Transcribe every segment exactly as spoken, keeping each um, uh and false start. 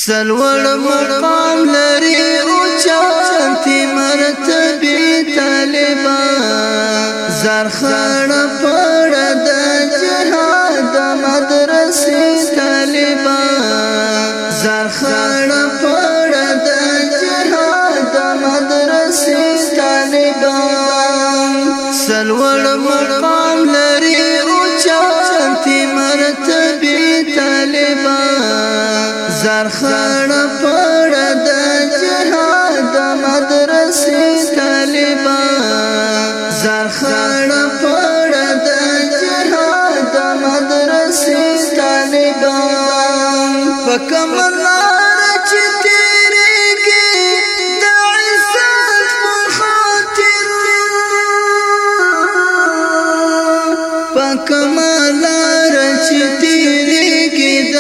سلوړ مقام لري او چانتي مرتبه طالبان زرخړ پړ د جهاد مدرسې طالبان زرخړ پړ د جهاد مدرسې طالبان سلوړ مقام لري او چانتي مرتبه طالبان زرخړ پړ د جهاد مدرسې طالبان زرخړ پړ د جهاد مدرسې طالبان پکم لار چې تیریږي د عزت په خاطر پکم لار چې تیریږي د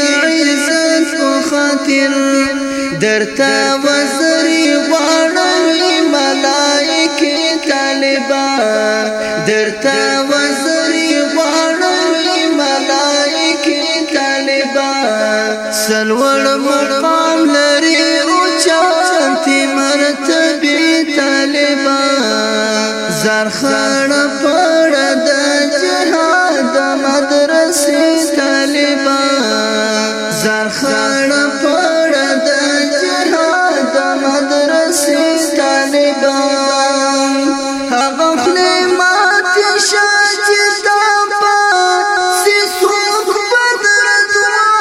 درتا وزري غواړي ملائکه طالبان درتا وزري غواړي ملائکه طالبان سلوړ مقام لري او چانتي مرتبه طالبان زرخړ پړ د جهاد مدرسې طالبان زرخړ پړ د جهاد مدرسې طالبان هغه خلې ماتې شاجي تابا سيسوق بدرت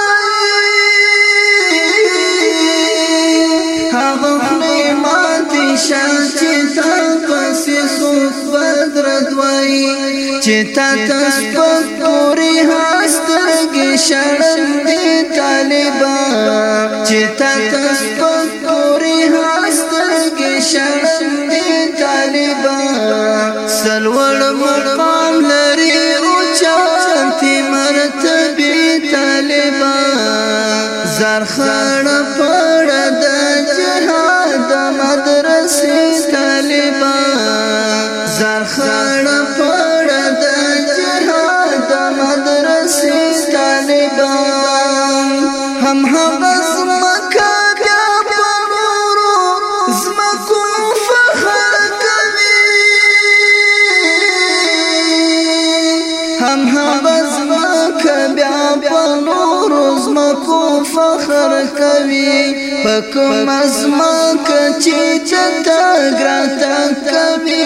هغه خلې ماتې شاجي تابا سيسوق بدرت وای چې تاسو په پوری هاستګي شړندې طالبان چې تاسو په پوری هاستګي شړندې طالبان سلوړ مقام لري او چانتي مرتبه طالبان زرخړ پړ د جهاد مدرسې طالبان زرخړ پړ د جهاد مدرسې طالبان هم هغه زمکا بیا پنورو زمکو فخر کوي هم هغه زمکا بیا پنورو زمکو فخر کوي پکم زمکا چې چتا ګراتا کوي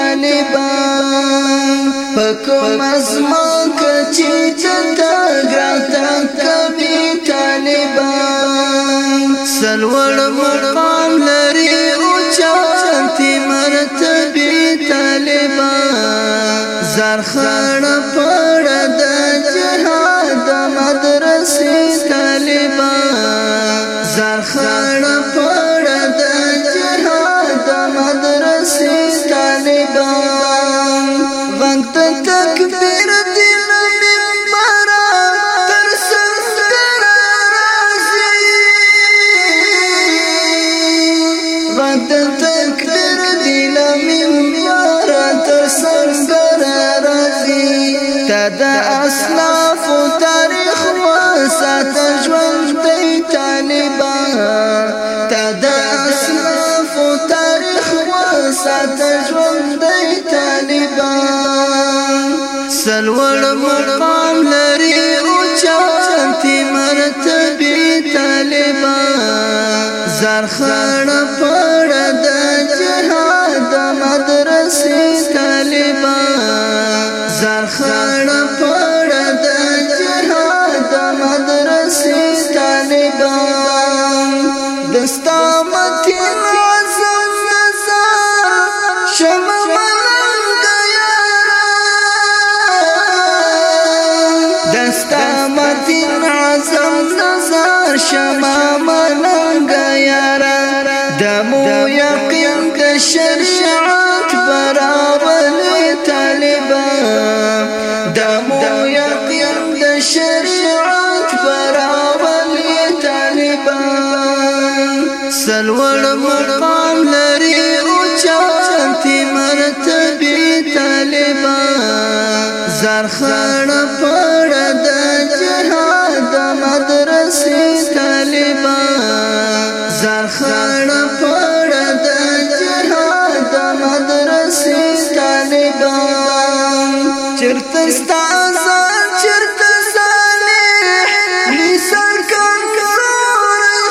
طالبان پکم زمکا چې چتا ګراتا کوي طالبان سلوړ مقام لري او چانتي مرتبه طالبان زرخړ پړ د جهاد مدرسې طالبان زرخړ پړ د جهاد مدرسې طالبان وخت تکبیر دل دا اسلاف تاریخ وسات ژوند دی طالبان دا اسلاف تاریخ وسات ژوند دی طالبان سلوړ مقام لري او چانتي مرتبه طالبان زرخړ پړ د جهاد مدرسې طالبان زرخړ پړ د جهاد مدرسې طالبان دستا متین عزم نظر شمع ملنګ یاران دستا متین عزم نظر شمع ملنګ یاران دمو یقین د شریعت برابر طالبان دمو یقین د شریعت برابر طالبان سلوړ مقام لري او چانتي مرتبه طالبان زرخړ پړ د جهاد مدرسې طالبان زرخانه پړه د جهاد مدرسې طالبان چرته ستا ځان چرته صالح نثار کمزوری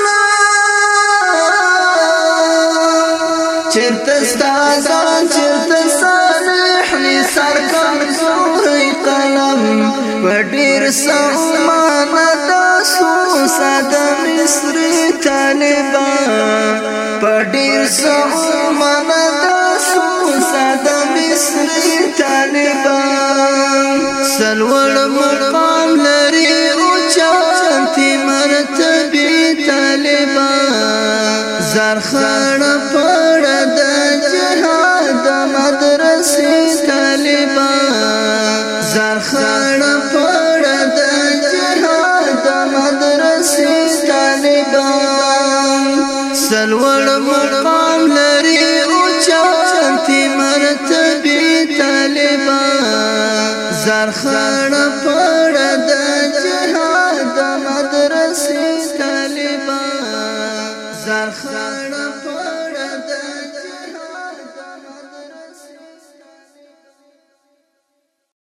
قلم چرته ستا ځان چرته صالح نثار کمزوری قلم په ډېر سمانه د مصر طالبان په ډېر سمانه د مصر طالبان سلوړ مقام لري اوچاتې مرتبې طالبان زرخانه پړه د جهاد مدرسې طالبان زرخانه پړه د جهاد مدرسې طالبان سلوړ مقام لري اوچاتې مرتبې طالبان زرخانه پړه د جهاد مدرسې طالبان زرخانه پړه د